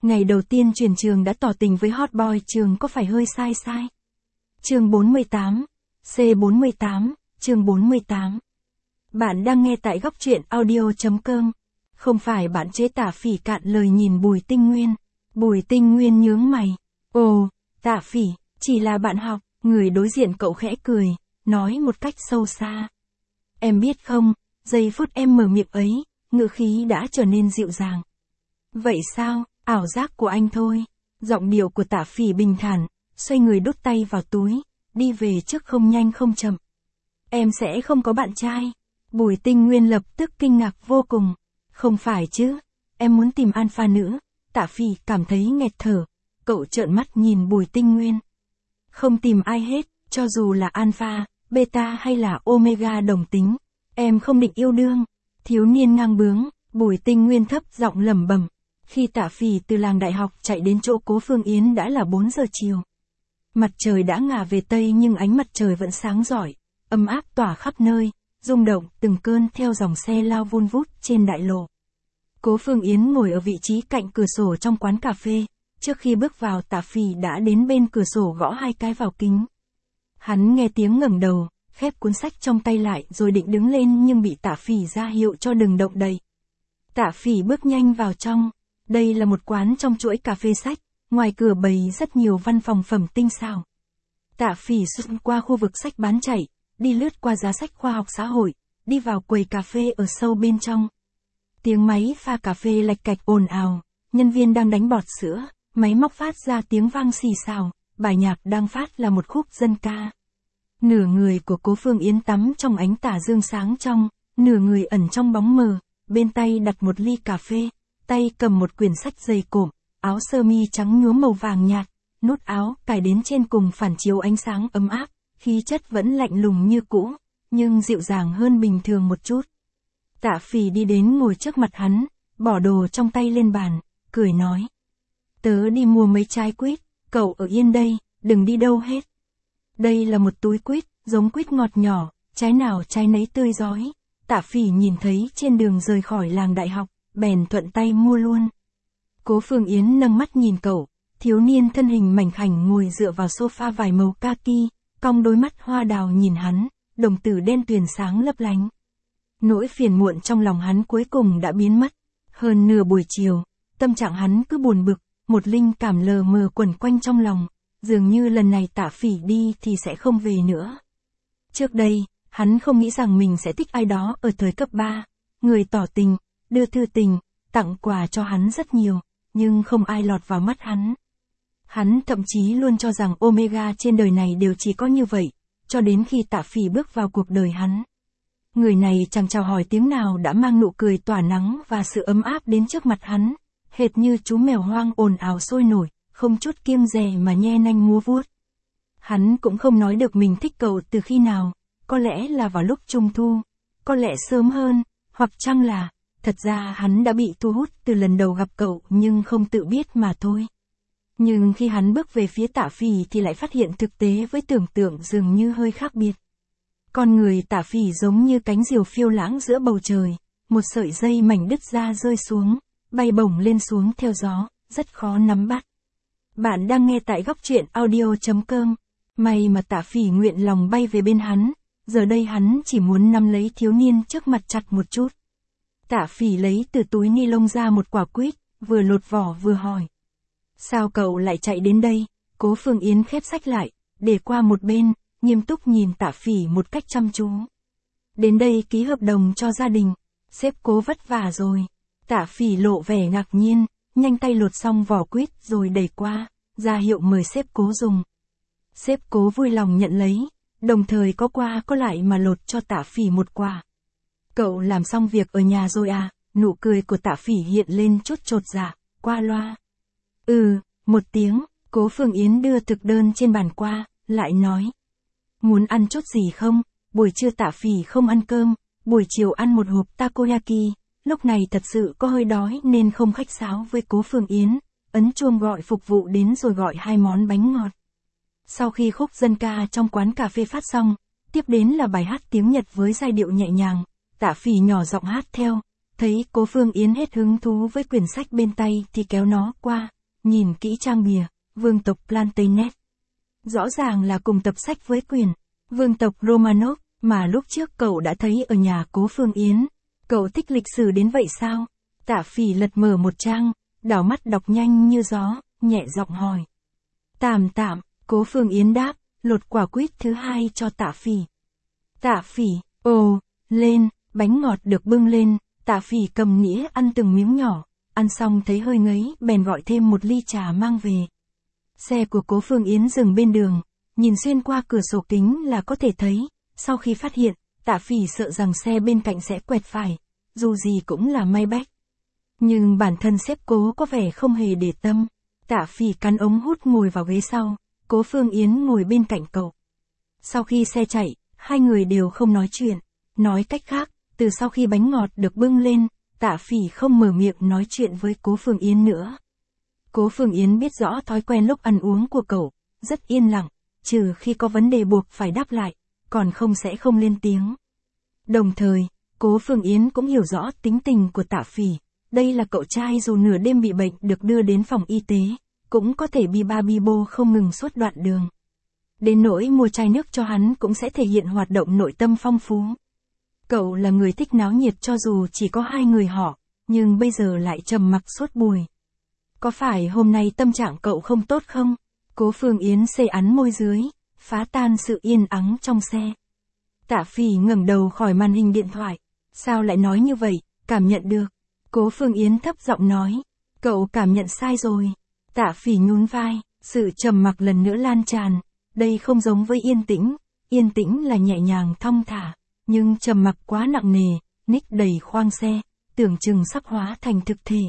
Ngày đầu tiên chuyển trường đã tỏ tình với hot boy trường có phải hơi sai? Chương 48, C48, chương 48. Bạn đang nghe tại góc truyện audio.com. Không phải bạn chế Tả Phỉ cạn lời nhìn Bùi Tinh Nguyên. Bùi Tinh Nguyên nhướng mày. Ồ, Tả Phỉ, chỉ là bạn học. Người đối diện cậu khẽ cười, nói một cách sâu xa. Em biết không, giây phút em mở miệng ấy, ngữ khí đã trở nên dịu dàng. Vậy sao, ảo giác của anh thôi. Giọng điệu của Tả Phỉ bình thản, xoay người đút tay vào túi, đi về trước không nhanh không chậm. Em sẽ không có bạn trai. Bùi Tinh Nguyên lập tức kinh ngạc vô cùng. Không phải chứ, em muốn tìm alpha nữ. Tả Phỉ cảm thấy nghẹt thở, cậu trợn mắt nhìn Bùi Tinh Nguyên. Không tìm ai hết, cho dù là alpha, beta hay là omega đồng tính. Em không định yêu đương. Thiếu niên ngang bướng, Bùi Tinh Nguyên thấp giọng lẩm bẩm. Khi Tả Phỉ từ làng đại học chạy đến chỗ Cố Phương Yến đã là 4 giờ chiều. Mặt trời đã ngả về Tây nhưng ánh mặt trời vẫn sáng rọi, ấm áp tỏa khắp nơi, rung động từng cơn theo dòng xe lao vun vút trên đại lộ. Cố Phương Yến ngồi ở vị trí cạnh cửa sổ trong quán cà phê, trước khi bước vào Tả Phỉ đã đến bên cửa sổ gõ 2 cái vào kính. Hắn nghe tiếng ngẩng đầu, khép cuốn sách trong tay lại rồi định đứng lên nhưng bị Tả Phỉ ra hiệu cho đừng động đậy. Tả Phỉ bước nhanh vào trong. Đây là một quán trong chuỗi cà phê sách, ngoài cửa bày rất nhiều văn phòng phẩm tinh xảo. Tả Phỉ xuất qua khu vực sách bán chạy, đi lướt qua giá sách khoa học xã hội, đi vào quầy cà phê ở sâu bên trong. Tiếng máy pha cà phê lạch cạch ồn ào, nhân viên đang đánh bọt sữa, máy móc phát ra tiếng vang xì xào, bài nhạc đang phát là một khúc dân ca. Nửa người của Cố Phương Yến tắm trong ánh tà dương sáng trong, nửa người ẩn trong bóng mờ, bên tay đặt một ly cà phê, tay cầm một quyển sách dày cộm, áo sơ mi trắng nhuốm màu vàng nhạt, nút áo cài đến trên cùng phản chiếu ánh sáng ấm áp, khí chất vẫn lạnh lùng như cũ, nhưng dịu dàng hơn bình thường một chút. Tả Phỉ đi đến ngồi trước mặt hắn, bỏ đồ trong tay lên bàn, cười nói. Tớ đi mua mấy trái quýt, cậu ở yên đây, đừng đi đâu hết. Đây là một túi quýt, giống quýt ngọt nhỏ, trái nào trái nấy tươi rói. Tả Phỉ nhìn thấy trên đường rời khỏi làng đại học, bèn thuận tay mua luôn. Cố Phương Yến nâng mắt nhìn cậu, thiếu niên thân hình mảnh khảnh ngồi dựa vào sofa vải màu kaki, cong đôi mắt hoa đào nhìn hắn, đồng tử đen tuyền sáng lấp lánh. Nỗi phiền muộn trong lòng hắn cuối cùng đã biến mất. Hơn nửa buổi chiều, tâm trạng hắn cứ buồn bực, một linh cảm lờ mờ quẩn quanh trong lòng, dường như lần này Tả Phỉ đi thì sẽ không về nữa. Trước đây, hắn không nghĩ rằng mình sẽ thích ai đó ở thời cấp 3, người tỏ tình, đưa thư tình, tặng quà cho hắn rất nhiều, nhưng không ai lọt vào mắt hắn. Hắn thậm chí luôn cho rằng omega trên đời này đều chỉ có như vậy, cho đến khi Tả Phỉ bước vào cuộc đời hắn. Người này chẳng chào hỏi tiếng nào đã mang nụ cười tỏa nắng và sự ấm áp đến trước mặt hắn, hệt như chú mèo hoang ồn ào sôi nổi, không chút kiêng dè mà nhe nanh múa vuốt. Hắn cũng không nói được mình thích cậu từ khi nào, có lẽ là vào lúc trung thu, có lẽ sớm hơn, hoặc chăng là, thật ra hắn đã bị thu hút từ lần đầu gặp cậu nhưng không tự biết mà thôi. Nhưng khi hắn bước về phía Tả Phỉ thì lại phát hiện thực tế với tưởng tượng dường như hơi khác biệt. Con người Tả Phỉ giống như cánh diều phiêu lãng giữa bầu trời, một sợi dây mảnh đứt ra rơi xuống, bay bổng lên xuống theo gió, rất khó nắm bắt. Bạn đang nghe tại góc truyện audio.com. May mà Tả Phỉ nguyện lòng bay về bên hắn, giờ đây hắn chỉ muốn nắm lấy thiếu niên trước mặt chặt một chút. Tả Phỉ lấy từ túi ni lông ra một quả quýt, vừa lột vỏ vừa hỏi. Sao cậu lại chạy đến đây? Cố Phương Yến khép sách lại, để qua một bên, nghiêm túc nhìn Tả Phỉ một cách chăm chú. Đến đây ký hợp đồng cho gia đình, sếp Cố vất vả rồi. Tả Phỉ lộ vẻ ngạc nhiên, nhanh tay lột xong vỏ quýt rồi đẩy qua, ra hiệu mời sếp Cố dùng. Sếp Cố vui lòng nhận lấy, đồng thời có qua có lại mà lột cho Tả Phỉ một quả. Cậu làm xong việc ở nhà rồi à? Nụ cười của Tả Phỉ hiện lên chút chột dạ, qua loa. Một tiếng, Cố Phương Yến đưa thực đơn trên bàn qua, lại nói. Muốn ăn chút gì không? Buổi trưa Tả Phỉ không ăn cơm, buổi chiều ăn một hộp takoyaki, lúc này thật sự có hơi đói nên không khách sáo với Cố Phương Yến, ấn chuông gọi phục vụ đến rồi gọi 2 món bánh ngọt. Sau khi khúc dân ca trong quán cà phê phát xong, tiếp đến là bài hát tiếng Nhật với giai điệu nhẹ nhàng, Tả Phỉ nhỏ giọng hát theo, thấy Cố Phương Yến hết hứng thú với quyển sách bên tay thì kéo nó qua, nhìn kỹ trang bìa, vương tộc Plantagenet. Rõ ràng là cùng tập sách với quyền, vương tộc Romanov, mà lúc trước cậu đã thấy ở nhà Cố Phương Yến. Cậu thích lịch sử đến vậy sao? Tạ Phỉ lật mở một trang, đảo mắt đọc nhanh như gió, nhẹ giọng hỏi. Tạm, Cố Phương Yến đáp, lột quả quýt thứ hai cho Tạ Phỉ. Tạ Phỉ, ồ, lên, bánh ngọt được bưng lên, Tạ Phỉ cầm nĩa ăn từng miếng nhỏ, ăn xong thấy hơi ngấy, bèn gọi thêm một ly trà mang về. Xe của Cố Phương Yến dừng bên đường, nhìn xuyên qua cửa sổ kính là có thể thấy, sau khi phát hiện, Tạ Phỉ sợ rằng xe bên cạnh sẽ quẹt phải, dù gì cũng là Maybach. Nhưng bản thân sếp Cố có vẻ không hề để tâm. Tạ Phỉ cắn ống hút ngồi vào ghế sau, Cố Phương Yến ngồi bên cạnh cậu. Sau khi xe chạy, hai người đều không nói chuyện. Nói cách khác, từ sau khi bánh ngọt được bưng lên, Tạ Phỉ không mở miệng nói chuyện với Cố Phương Yến nữa. Cố Phương Yến biết rõ thói quen lúc ăn uống của cậu, rất yên lặng, trừ khi có vấn đề buộc phải đáp lại, còn không sẽ không lên tiếng. Đồng thời, Cố Phương Yến cũng hiểu rõ tính tình của Tạ Phỉ. Đây là cậu trai dù nửa đêm bị bệnh được đưa đến phòng y tế, cũng có thể bi ba bi bô không ngừng suốt đoạn đường. Đến nỗi mua chai nước cho hắn cũng sẽ thể hiện hoạt động nội tâm phong phú. Cậu là người thích náo nhiệt cho dù chỉ có hai người họ, nhưng bây giờ lại trầm mặc suốt buổi. Có phải hôm nay tâm trạng cậu không tốt không? Cố Phương Yến xê ắn môi dưới, phá tan sự yên ắng trong xe. Tạ Phỉ ngẩng đầu khỏi màn hình điện thoại. Sao lại nói như vậy, cảm nhận được. Cố Phương Yến thấp giọng nói. Cậu cảm nhận sai rồi. Tạ Phỉ nhún vai, sự trầm mặc lần nữa lan tràn. Đây không giống với yên tĩnh là nhẹ nhàng thong thả, nhưng trầm mặc quá nặng nề, Nick đẩy khoang xe, tưởng chừng sắp hóa thành thực thể.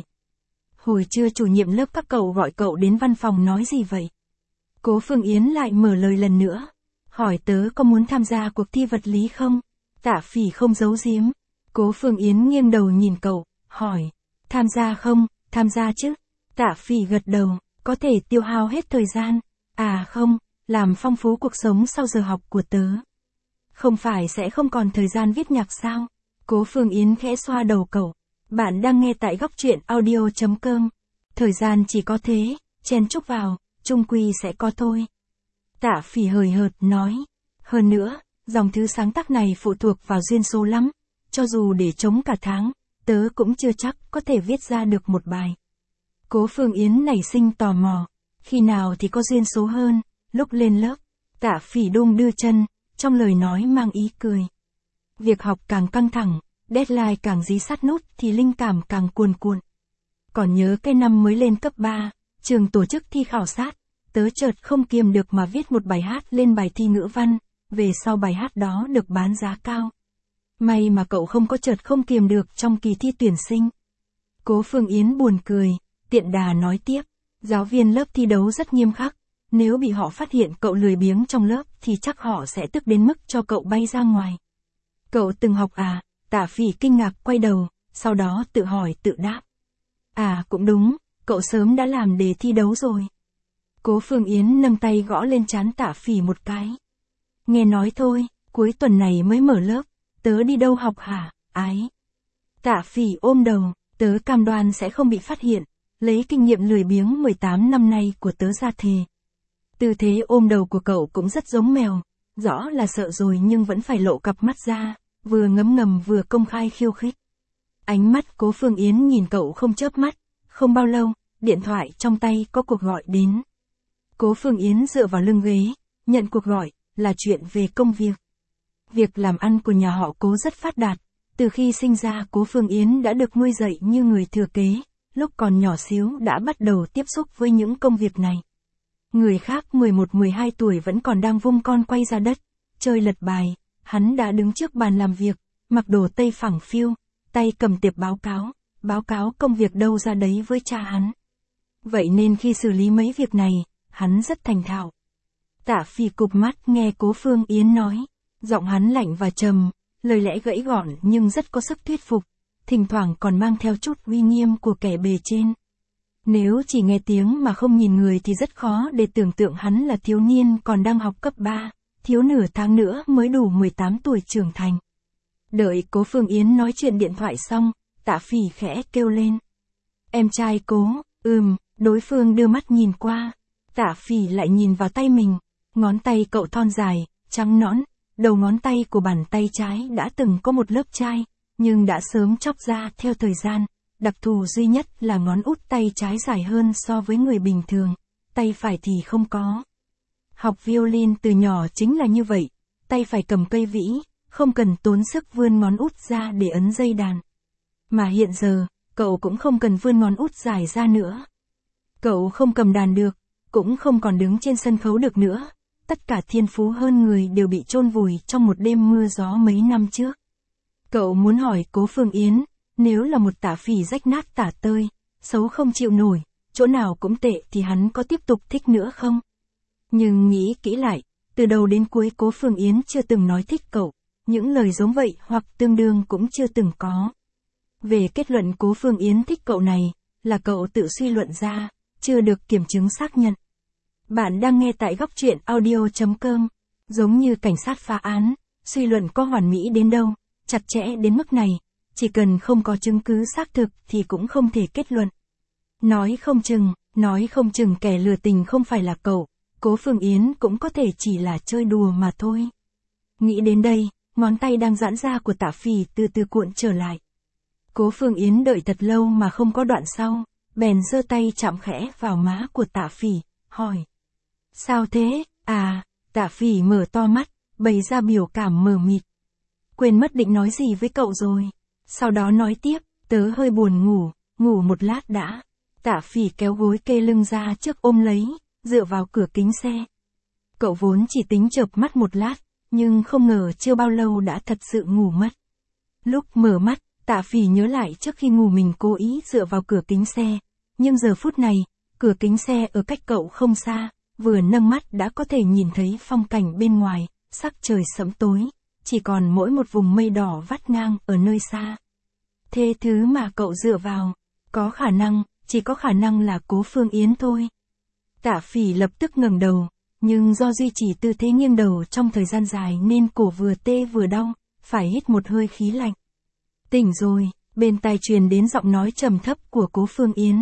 Hồi trưa chủ nhiệm lớp các cậu gọi cậu đến văn phòng nói gì vậy? Cố Phương Yến lại mở lời lần nữa, hỏi tớ có muốn tham gia cuộc thi vật lý không? Tạ Phỉ không giấu giếm. Cố Phương Yến nghiêng đầu nhìn cậu, hỏi, tham gia không? Tham gia chứ. Tạ Phỉ gật đầu, có thể tiêu hao hết thời gian. À không, làm phong phú cuộc sống sau giờ học của tớ. Không phải sẽ không còn thời gian viết nhạc sao? Cố Phương Yến khẽ xoa đầu cậu. Bạn đang nghe tại góc truyện audio.com. Thời gian chỉ có thế, chen chúc vào, chung quy sẽ có thôi. Tạ Phỉ hời hợt nói. Hơn nữa, dòng thứ sáng tác này phụ thuộc vào duyên số lắm. Cho dù để trống cả tháng, tớ cũng chưa chắc có thể viết ra được một bài. Cố Phương Yến nảy sinh tò mò. Khi nào thì có duyên số hơn? Lúc lên lớp, Tạ Phỉ đung đưa chân, trong lời nói mang ý cười. Việc học càng căng thẳng, deadline càng dí sát nút thì linh cảm càng cuồn cuộn. Còn nhớ cái năm mới lên cấp 3, trường tổ chức thi khảo sát, tớ chợt không kiềm được mà viết một bài hát lên bài thi ngữ văn, về sau bài hát đó được bán giá cao. May mà cậu không có chợt không kiềm được trong kỳ thi tuyển sinh. Cố Phương Yến buồn cười, tiện đà nói tiếp, giáo viên lớp thi đấu rất nghiêm khắc, nếu bị họ phát hiện cậu lười biếng trong lớp thì chắc họ sẽ tức đến mức cho cậu bay ra ngoài. Cậu từng học à? Tạ Phỉ kinh ngạc quay đầu, sau đó tự hỏi tự đáp. À cũng đúng, cậu sớm đã làm đề thi đấu rồi. Cố Phương Yến nâng tay gõ lên trán Tạ Phỉ một cái. Nghe nói thôi, cuối tuần này mới mở lớp, tớ đi đâu học hả, ái? Tạ Phỉ ôm đầu, tớ cam đoan sẽ không bị phát hiện, lấy kinh nghiệm lười biếng 18 năm nay của tớ ra thề. Tư thế ôm đầu của cậu cũng rất giống mèo, rõ là sợ rồi nhưng vẫn phải lộ cặp mắt ra, vừa ngấm ngầm vừa công khai khiêu khích. Ánh mắt Cố Phương Yến nhìn cậu không chớp mắt, không bao lâu, điện thoại trong tay có cuộc gọi đến. Cố Phương Yến dựa vào lưng ghế, nhận cuộc gọi, là chuyện về công việc. Việc làm ăn của nhà họ Cố rất phát đạt, từ khi sinh ra Cố Phương Yến đã được nuôi dạy như người thừa kế, lúc còn nhỏ xíu đã bắt đầu tiếp xúc với những công việc này. Người khác 11-12 tuổi vẫn còn đang vung con quay ra đất, chơi lật bài, hắn đã đứng trước bàn làm việc, mặc đồ tây phẳng phiu, tay cầm tiệp báo cáo công việc đâu ra đấy với cha hắn. Vậy nên khi xử lý mấy việc này, hắn rất thành thạo. Tạ Phỉ cụp mắt nghe Cố Phương Yến nói, giọng hắn lạnh và trầm, lời lẽ gãy gọn nhưng rất có sức thuyết phục, thỉnh thoảng còn mang theo chút uy nghiêm của kẻ bề trên. Nếu chỉ nghe tiếng mà không nhìn người thì rất khó để tưởng tượng hắn là thiếu niên còn đang học cấp 3, thiếu nửa tháng nữa mới đủ 18 tuổi trưởng thành. Đợi Cố Phương Yến nói chuyện điện thoại xong, Tạ Phỉ khẽ kêu lên. Em trai Cố, Đối phương đưa mắt nhìn qua. Tạ Phỉ lại nhìn vào tay mình. Ngón tay cậu thon dài, trắng nõn. Đầu ngón tay của bàn tay trái đã từng có một lớp chai, nhưng đã sớm chóc ra theo thời gian. Đặc thù duy nhất là ngón út tay trái dài hơn so với người bình thường, tay phải thì không có. Học violin từ nhỏ chính là như vậy, tay phải cầm cây vĩ, không cần tốn sức vươn ngón út ra để ấn dây đàn. Mà hiện giờ, cậu cũng không cần vươn ngón út dài ra nữa. Cậu không cầm đàn được, cũng không còn đứng trên sân khấu được nữa. Tất cả thiên phú hơn người đều bị chôn vùi trong một đêm mưa gió mấy năm trước. Cậu muốn hỏi Cố Phương Yến, nếu là một Tạ Phỉ rách nát tả tơi, xấu không chịu nổi, chỗ nào cũng tệ thì hắn có tiếp tục thích nữa không? Nhưng nghĩ kỹ lại, từ đầu đến cuối Cố Phương Yến chưa từng nói thích cậu, những lời giống vậy hoặc tương đương cũng chưa từng có. Về kết luận Cố Phương Yến thích cậu này, là cậu tự suy luận ra, chưa được kiểm chứng xác nhận. Bạn đang nghe tại góc truyện audio.com. Giống như cảnh sát phá án, suy luận có hoàn mỹ đến đâu, chặt chẽ đến mức này, chỉ cần không có chứng cứ xác thực thì cũng không thể kết luận. Nói không chừng kẻ lừa tình không phải là cậu, Cố Phương Yến cũng có thể chỉ là chơi đùa mà thôi. Nghĩ đến đây, ngón tay đang giãn ra của Tạ Phỉ từ từ cuộn trở lại. Cố Phương Yến đợi thật lâu mà không có đoạn sau, bèn giơ tay chạm khẽ vào má của Tạ Phỉ, hỏi. Sao thế, à? Tạ Phỉ mở to mắt, bày ra biểu cảm mờ mịt. Quên mất định nói gì với cậu rồi. Sau đó nói tiếp, tớ hơi buồn ngủ một lát đã. Tạ Phỉ kéo gối kê lưng ra trước ôm lấy, dựa vào cửa kính xe. Cậu vốn chỉ tính chợp mắt một lát, nhưng không ngờ chưa bao lâu đã thật sự ngủ mất. Lúc mở mắt, Tạ Phỉ nhớ lại trước khi ngủ mình cố ý dựa vào cửa kính xe, nhưng giờ phút này, cửa kính xe ở cách cậu không xa, vừa nâng mắt đã có thể nhìn thấy phong cảnh bên ngoài, sắc trời sẫm tối, chỉ còn mỗi một vùng mây đỏ vắt ngang ở nơi xa. Thế thứ mà cậu dựa vào, chỉ có khả năng là Cố Phương Yến thôi. Tạ Phỉ lập tức ngẩng đầu, nhưng do duy trì tư thế nghiêng đầu trong thời gian dài nên cổ vừa tê vừa đau, phải hít một hơi khí lạnh. Tỉnh rồi, bên tai truyền đến giọng nói trầm thấp của Cố Phương Yến.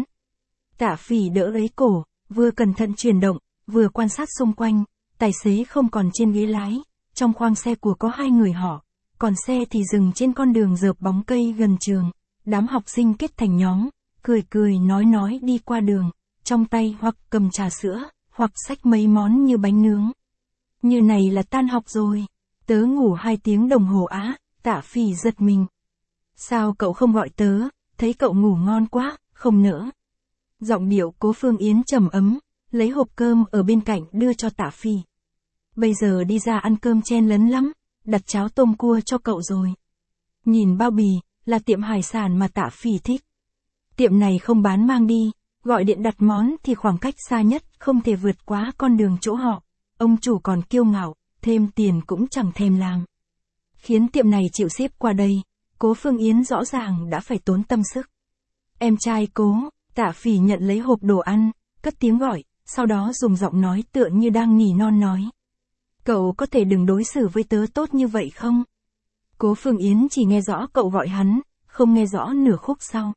Tạ Phỉ đỡ lấy cổ, vừa cẩn thận chuyển động, vừa quan sát xung quanh, tài xế không còn trên ghế lái, trong khoang xe của có 2 người họ, còn xe thì dừng trên con đường rợp bóng cây gần trường, đám học sinh kết thành nhóm, cười nói đi qua đường, trong tay hoặc cầm trà sữa, hoặc xách mấy món như bánh nướng. Như này là tan học rồi, tớ ngủ 2 tiếng đồng hồ á. Tạ Phỉ giật mình. Sao cậu không gọi tớ, thấy cậu ngủ ngon quá, không nỡ. Giọng điệu Cố Phương Yến trầm ấm, lấy hộp cơm ở bên cạnh đưa cho Tạ Phỉ. Bây giờ đi ra ăn cơm chen lấn lắm, đặt cháo tôm cua cho cậu rồi. Nhìn bao bì, là tiệm hải sản mà Tạ Phỉ thích. Tiệm này không bán mang đi, gọi điện đặt món thì khoảng cách xa nhất không thể vượt quá con đường chỗ họ. Ông chủ còn kiêu ngạo, thêm tiền cũng chẳng thèm làm. Khiến tiệm này chịu ship qua đây, Cố Phương Yến rõ ràng đã phải tốn tâm sức. Em trai Cố. Tạ Phỉ nhận lấy hộp đồ ăn, cất tiếng gọi, sau đó dùng giọng nói tựa như đang nỉ non nói. Cậu có thể đừng đối xử với tớ tốt như vậy không? Cố Phương Yến chỉ nghe rõ cậu gọi hắn, không nghe rõ nửa khúc sau.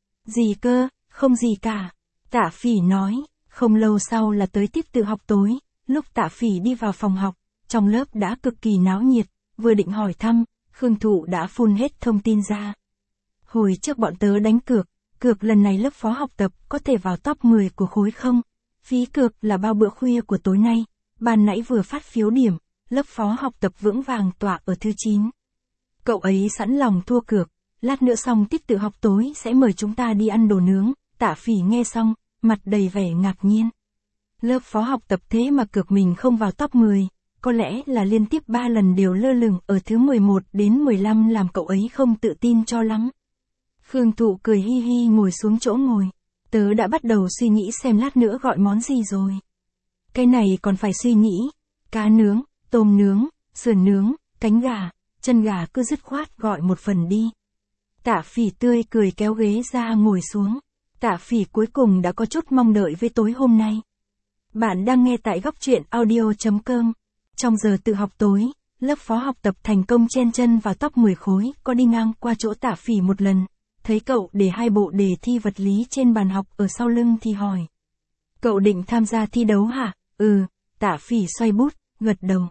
Gì cơ, không gì cả. Tạ Phỉ nói, không lâu sau là tới tiết tự học tối, lúc Tạ Phỉ đi vào phòng học, trong lớp đã cực kỳ náo nhiệt, vừa định hỏi thăm, Khương Thụ đã phun hết thông tin ra. Hồi trước bọn tớ đánh cược lần này lớp phó học tập có thể vào top 10 của khối không? Phí cược là bao bữa khuya của tối nay, ban nãy vừa phát phiếu điểm, lớp phó học tập vững vàng tọa ở thứ 9. Cậu ấy sẵn lòng thua cược, lát nữa xong tiết tự học tối sẽ mời chúng ta đi ăn đồ nướng. Tạ Phỉ nghe xong, mặt đầy vẻ ngạc nhiên. Lớp phó học tập thế mà cược mình không vào top 10, có lẽ là liên tiếp 3 lần đều lơ lửng ở thứ 11 đến 15 làm cậu ấy không tự tin cho lắm. Khương Thụ cười hi hi ngồi xuống chỗ ngồi. Tớ đã bắt đầu suy nghĩ xem lát nữa gọi món gì rồi. Cái này còn phải suy nghĩ. Cá nướng, tôm nướng, sườn nướng, cánh gà, chân gà cứ dứt khoát gọi một phần đi. Tạ Phỉ tươi cười kéo ghế ra ngồi xuống. Tạ Phỉ cuối cùng đã có chút mong đợi với tối hôm nay. Bạn đang nghe tại góc truyện audio.com. Trong giờ tự học tối, lớp phó học tập thành công chen chân vào top 10 khối, có đi ngang qua chỗ Tạ Phỉ một lần. thấy cậu để 2 bộ đề thi vật lý trên bàn học ở sau lưng thì hỏi. Cậu định tham gia thi đấu hả? Ừ, Tạ Phỉ xoay bút, gật đầu.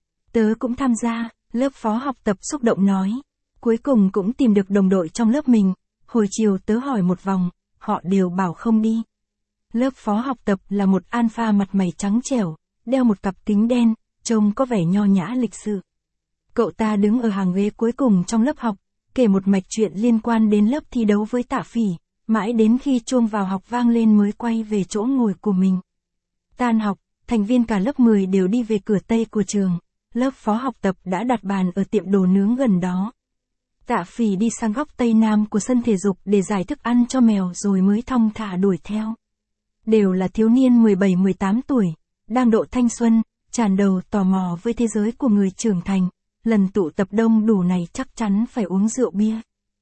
Tớ cũng tham gia, lớp phó học tập xúc động nói. Cuối cùng cũng tìm được đồng đội trong lớp mình, hồi chiều tớ hỏi một vòng, họ đều bảo không đi. Lớp phó học tập là một alpha mặt mày trắng trẻo, đeo một cặp kính đen, trông có vẻ nho nhã lịch sự. Cậu ta đứng ở hàng ghế cuối cùng trong lớp học, kể một mạch chuyện liên quan đến lớp thi đấu với Tạ Phỉ, mãi đến khi chuông vào học vang lên mới quay về chỗ ngồi của mình. Tan học, thành viên cả lớp 10 đều đi về cửa Tây của trường, lớp phó học tập đã đặt bàn ở tiệm đồ nướng gần đó. Tạ Phỉ đi sang góc Tây Nam của sân thể dục để giải thức ăn cho mèo rồi mới thong thả đuổi theo. Đều là thiếu niên 17-18 tuổi, đang độ thanh xuân, tràn đầu tò mò với thế giới của người trưởng thành, lần tụ tập đông đủ này chắc chắn phải uống rượu bia.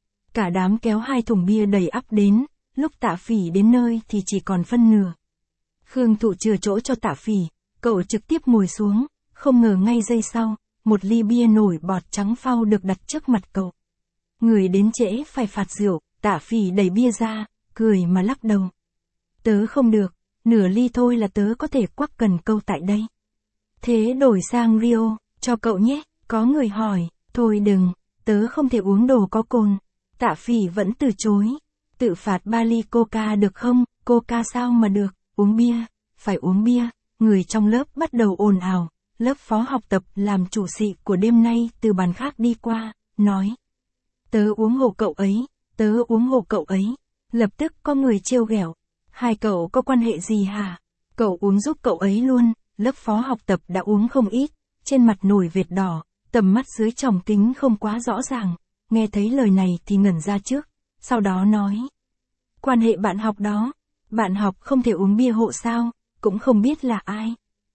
Cả đám kéo 2 thùng bia đầy ắp đến, lúc Tạ Phỉ đến nơi thì chỉ còn phân nửa. Khương Thụ chừa chỗ cho Tạ Phỉ, cậu trực tiếp ngồi xuống, không ngờ ngay giây sau, một ly bia nổi bọt trắng phau được đặt trước mặt cậu. Người đến trễ phải phạt rượu, Tạ Phỉ đẩy bia ra, cười mà lắc đầu. Tớ không được, nửa ly thôi là tớ có thể quắc cần câu tại đây. Thế đổi sang Rio, cho cậu nhé, có người hỏi, thôi đừng, tớ không thể uống đồ có cồn. Tạ Phỉ vẫn từ chối, tự phạt 3 ly coca được không, coca sao mà được, uống bia, phải uống bia. Người trong lớp bắt đầu ồn ào, lớp phó học tập làm chủ sĩ của đêm nay từ bàn khác đi qua, nói. Tớ uống hộ cậu ấy, tớ uống hộ cậu ấy. Lập tức có người trêu ghẹo. Hai cậu có quan hệ gì hả? Cậu uống giúp cậu ấy luôn. Lớp phó học tập đã uống không ít, trên mặt nổi vệt đỏ, tầm mắt dưới tròng kính không quá rõ ràng. Nghe thấy lời này thì ngẩn ra trước, sau đó nói. Quan hệ bạn học đó, bạn học không thể uống bia hộ sao, cũng không biết là ai.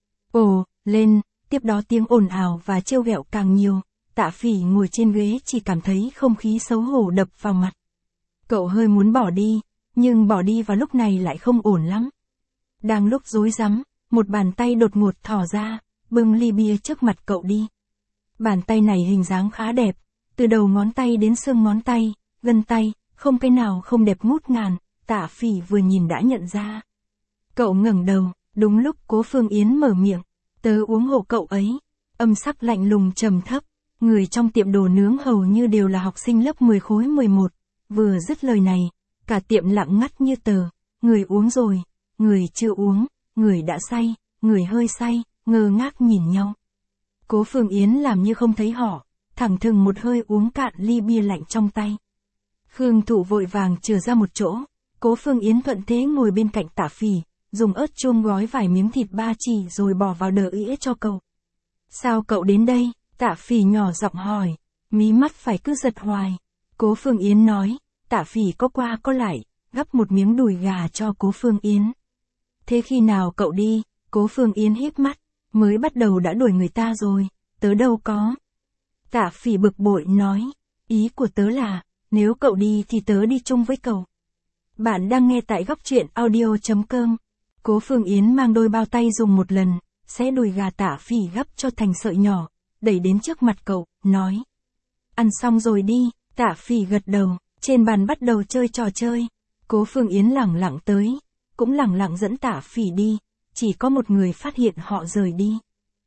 Ồ, lên, tiếp đó tiếng ồn ào và trêu ghẹo càng nhiều. Tạ Phỉ ngồi trên ghế chỉ cảm thấy không khí xấu hổ đập vào mặt. Cậu hơi muốn bỏ đi, nhưng bỏ đi vào lúc này lại không ổn lắm. Đang lúc rối rắm, một bàn tay đột ngột thò ra, bưng ly bia trước mặt cậu đi. Bàn tay này hình dáng khá đẹp, từ đầu ngón tay đến xương ngón tay, gân tay, không cái nào không đẹp ngút ngàn, Tạ Phỉ vừa nhìn đã nhận ra. Cậu ngẩng đầu, đúng lúc Cố Phương Yến mở miệng, tớ uống hộ cậu ấy, âm sắc lạnh lùng trầm thấp. Người trong tiệm đồ nướng hầu như đều là học sinh lớp 10 khối 11, vừa dứt lời này, cả tiệm lặng ngắt như tờ, người uống rồi, người chưa uống, người đã say, người hơi say, ngơ ngác nhìn nhau. Cố Phương Yến làm như không thấy họ, thẳng thừng một hơi uống cạn ly bia lạnh trong tay. Khương Thụ vội vàng chừa ra một chỗ, Cố Phương Yến thuận thế ngồi bên cạnh Tạ Phỉ, dùng ớt chuông gói vài miếng thịt ba chỉ rồi bỏ vào đờ ĩa cho cậu. Sao cậu đến đây? Tạ Phỉ nhỏ giọng hỏi, mí mắt phải cứ giật hoài. Cố Phương Yến nói, Tạ Phỉ có qua có lại, gắp một miếng đùi gà cho Cố Phương Yến. Thế khi nào cậu đi? Cố Phương Yến híp mắt, mới bắt đầu đã đuổi người ta rồi, tớ đâu có. Tạ Phỉ bực bội nói, ý của tớ là, nếu cậu đi thì tớ đi chung với cậu. Bạn đang nghe tại góc truyện audio.com. Cố Phương Yến mang đôi bao tay dùng một lần, xé đùi gà Tạ Phỉ gắp cho thành sợi nhỏ, đẩy đến trước mặt cậu, nói. Ăn xong rồi đi, Tạ Phỉ gật đầu, trên bàn bắt đầu chơi trò chơi. Cố Phương Yến lẳng lặng tới, cũng lẳng lặng dẫn Tạ Phỉ đi, chỉ có một người phát hiện họ rời đi.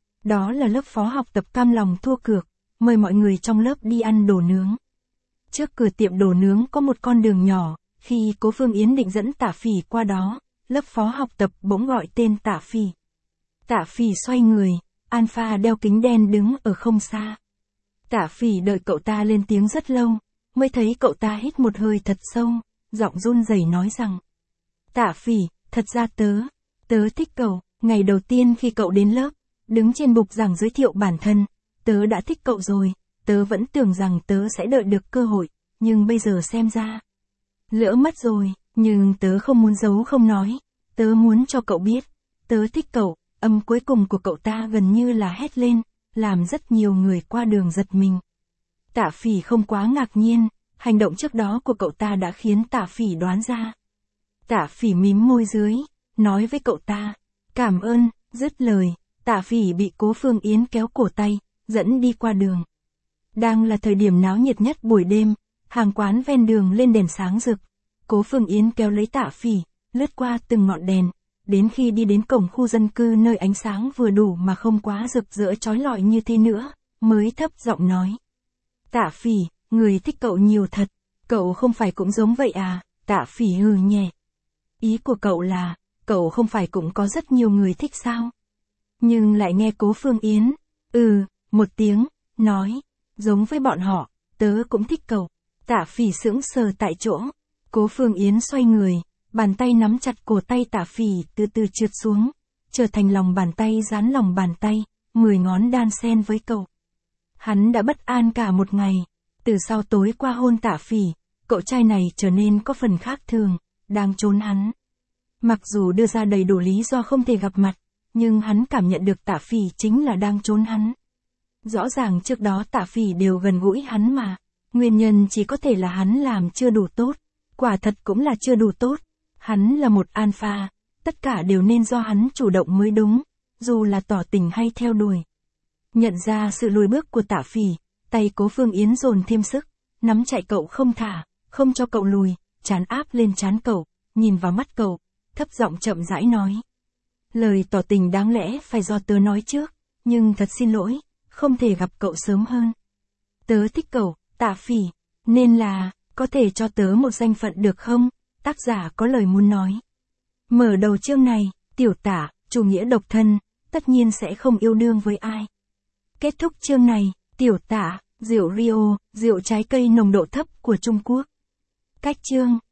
Đó là lớp phó học tập cam lòng thua cược, mời mọi người trong lớp đi ăn đồ nướng. Trước cửa tiệm đồ nướng có một con đường nhỏ, khi Cố Phương Yến định dẫn Tạ Phỉ qua đó, lớp phó học tập bỗng gọi tên Tạ Phỉ. Tạ Phỉ xoay người, Alpha đeo kính đen đứng ở không xa. Tạ Phỉ đợi cậu ta lên tiếng rất lâu, mới thấy cậu ta hít một hơi thật sâu, giọng run rẩy nói rằng. Tạ Phỉ, thật ra tớ thích cậu, ngày đầu tiên khi cậu đến lớp, đứng trên bục giảng giới thiệu bản thân, tớ đã thích cậu rồi, tớ vẫn tưởng rằng tớ sẽ đợi được cơ hội, nhưng bây giờ xem ra. Lỡ mất rồi, nhưng tớ không muốn giấu không nói, tớ muốn cho cậu biết, tớ thích cậu. Âm cuối cùng của cậu ta gần như là hét lên, làm rất nhiều người qua đường giật mình. Tạ Phỉ không quá ngạc nhiên, hành động trước đó của cậu ta đã khiến Tạ Phỉ đoán ra. Tạ Phỉ mím môi dưới, nói với cậu ta, cảm ơn, dứt lời, Tạ Phỉ bị Cố Phương Yến kéo cổ tay, dẫn đi qua đường. Đang là thời điểm náo nhiệt nhất buổi đêm, Hàng quán ven đường lên đèn sáng rực. Cố Phương Yến kéo lấy Tạ Phỉ, lướt qua từng ngọn đèn, đến khi đi đến cổng khu dân cư nơi ánh sáng vừa đủ mà không quá rực rỡ chói lọi như thế nữa, mới thấp giọng nói. Tạ Phỉ, người thích cậu nhiều thật, cậu không phải cũng giống vậy à? Tạ Phỉ hừ nhẹ. Ý của cậu là, cậu không phải cũng có rất nhiều người thích sao? Nhưng lại nghe Cố Phương Yến, một tiếng, nói, giống với bọn họ, tớ cũng thích cậu. Tạ Phỉ sững sờ tại chỗ. Cố Phương Yến xoay người, bàn tay nắm chặt cổ tay Tạ Phỉ từ từ trượt xuống, trở thành lòng bàn tay dán lòng bàn tay, 10 ngón đan xen với cậu. Hắn đã bất an cả một ngày, từ sau tối qua hôn Tạ Phỉ, cậu trai này trở nên có phần khác thường, đang trốn hắn. Mặc dù đưa ra đầy đủ lý do không thể gặp mặt, nhưng hắn cảm nhận được Tạ Phỉ chính là đang trốn hắn. Rõ ràng trước đó Tạ Phỉ đều gần gũi hắn mà, nguyên nhân chỉ có thể là hắn làm chưa đủ tốt, quả thật cũng là chưa đủ tốt. Hắn là một alpha, tất cả đều nên do hắn chủ động mới đúng, dù là tỏ tình hay theo đuổi. Nhận ra sự lùi bước của Tạ Phỉ, tay Cố Phương Yến dồn thêm sức, nắm chạy cậu không thả, không cho cậu lùi, trán áp lên trán cậu, nhìn vào mắt cậu, thấp giọng chậm rãi nói. Lời tỏ tình đáng lẽ phải do tớ nói trước, nhưng thật xin lỗi, không thể gặp cậu sớm hơn. Tớ thích cậu, Tạ Phỉ, nên là, có thể cho tớ một danh phận được không? Tác giả có lời muốn nói. Mở đầu chương này, Tiểu Tạ, chủ nghĩa độc thân, tất nhiên sẽ không yêu đương với ai. Kết thúc chương này, Tiểu Tạ, rượu Rio, rượu trái cây nồng độ thấp của Trung Quốc. Cách chương